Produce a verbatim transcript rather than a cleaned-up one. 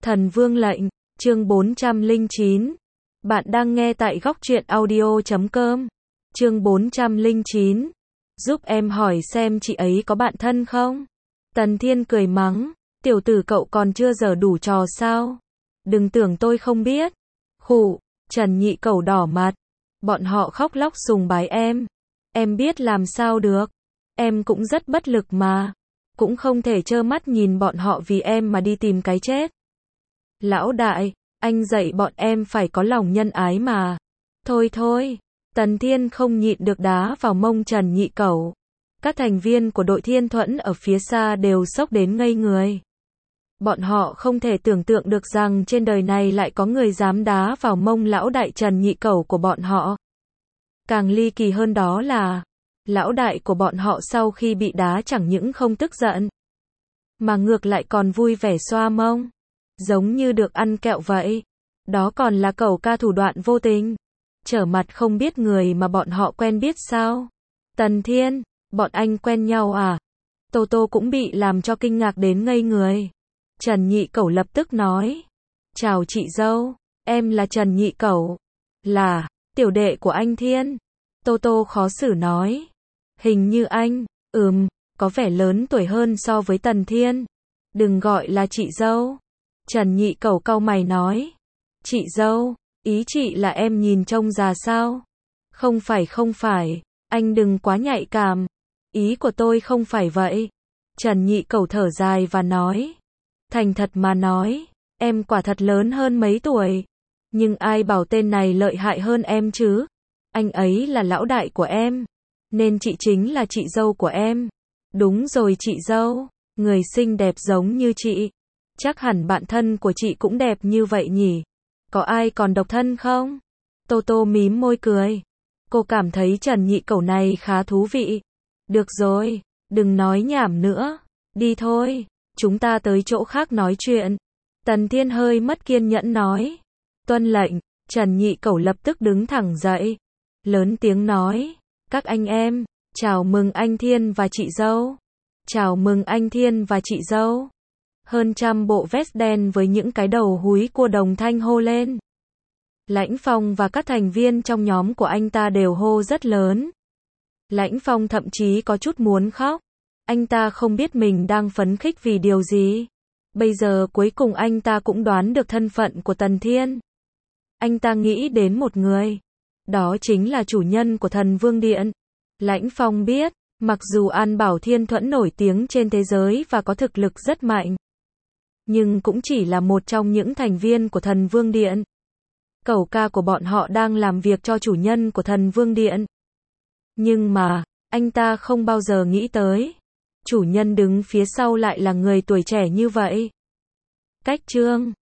Thần Vương lệnh, chương bốn trăm lẻ chín. Bạn đang nghe tại góc truyện audio chấm com. Chương bốn trăm lẻ chín. Giúp em hỏi xem chị ấy có bạn thân không? Tần Thiên cười mắng, tiểu tử cậu còn chưa giở đủ trò sao? Đừng tưởng tôi không biết. Khụ, Trần Nhị Cẩu đỏ mặt. Bọn họ khóc lóc sùng bái em. Em biết làm sao được. Em cũng rất bất lực mà. Cũng không thể trơ mắt nhìn bọn họ vì em mà đi tìm cái chết. Lão đại, anh dạy bọn em phải có lòng nhân ái mà. Thôi thôi, Tần Thiên không nhịn được đá vào mông Trần Nhị Cẩu. Các thành viên của đội Thiên Thuẫn ở phía xa đều sốc đến ngây người. Bọn họ không thể tưởng tượng được rằng trên đời này lại có người dám đá vào mông lão đại Trần Nhị Cẩu của bọn họ. Càng ly kỳ hơn đó là, lão đại của bọn họ sau khi bị đá chẳng những không tức giận, mà ngược lại còn vui vẻ xoa mông. Giống như được ăn kẹo vậy. Đó còn là cẩu ca thủ đoạn vô tình. Trở mặt không biết người mà bọn họ quen biết sao? Tần Thiên, bọn anh quen nhau à? Tô Tô cũng bị làm cho kinh ngạc đến ngây người. Trần Nhị Cẩu lập tức nói. Chào chị dâu, em là Trần Nhị Cẩu. Là, tiểu đệ của anh Thiên. Tô Tô khó xử nói. Hình như anh, ừm, có vẻ lớn tuổi hơn so với Tần Thiên. Đừng gọi là chị dâu. Trần Nhị Cẩu cau mày nói. Chị dâu, ý chị là em nhìn trông già sao? Không phải không phải, anh đừng quá nhạy cảm. Ý của tôi không phải vậy. Trần Nhị Cẩu thở dài và nói. Thành thật mà nói, em quả thật lớn hơn mấy tuổi. Nhưng ai bảo tên này lợi hại hơn em chứ? Anh ấy là lão đại của em. Nên chị chính là chị dâu của em. Đúng rồi chị dâu, người xinh đẹp giống như chị. Chắc hẳn bạn thân của chị cũng đẹp như vậy nhỉ? Có ai còn độc thân không? Tô Tô mím môi cười. Cô cảm thấy Trần Nhị Cẩu này khá thú vị. Được rồi, đừng nói nhảm nữa. Đi thôi, chúng ta tới chỗ khác nói chuyện. Tần Thiên hơi mất kiên nhẫn nói. Tuân lệnh, Trần Nhị Cẩu lập tức đứng thẳng dậy. Lớn tiếng nói. Các anh em, chào mừng anh Thiên và chị dâu. Chào mừng anh Thiên và chị dâu. Hơn trăm bộ vest đen với những cái đầu húi cua đồng thanh hô lên. Lãnh Phong và các thành viên trong nhóm của anh ta đều hô rất lớn. Lãnh Phong thậm chí có chút muốn khóc. Anh ta không biết mình đang phấn khích vì điều gì. Bây giờ cuối cùng anh ta cũng đoán được thân phận của Tần Thiên. Anh ta nghĩ đến một người. Đó chính là chủ nhân của Thần Vương Điện. Lãnh Phong biết, mặc dù An Bảo Thiên Thuẫn nổi tiếng trên thế giới và có thực lực rất mạnh, nhưng cũng chỉ là một trong những thành viên của Thần Vương Điện. Cẩu ca của bọn họ đang làm việc cho chủ nhân của Thần Vương Điện. Nhưng mà, anh ta không bao giờ nghĩ tới, chủ nhân đứng phía sau lại là người tuổi trẻ như vậy. Cách chương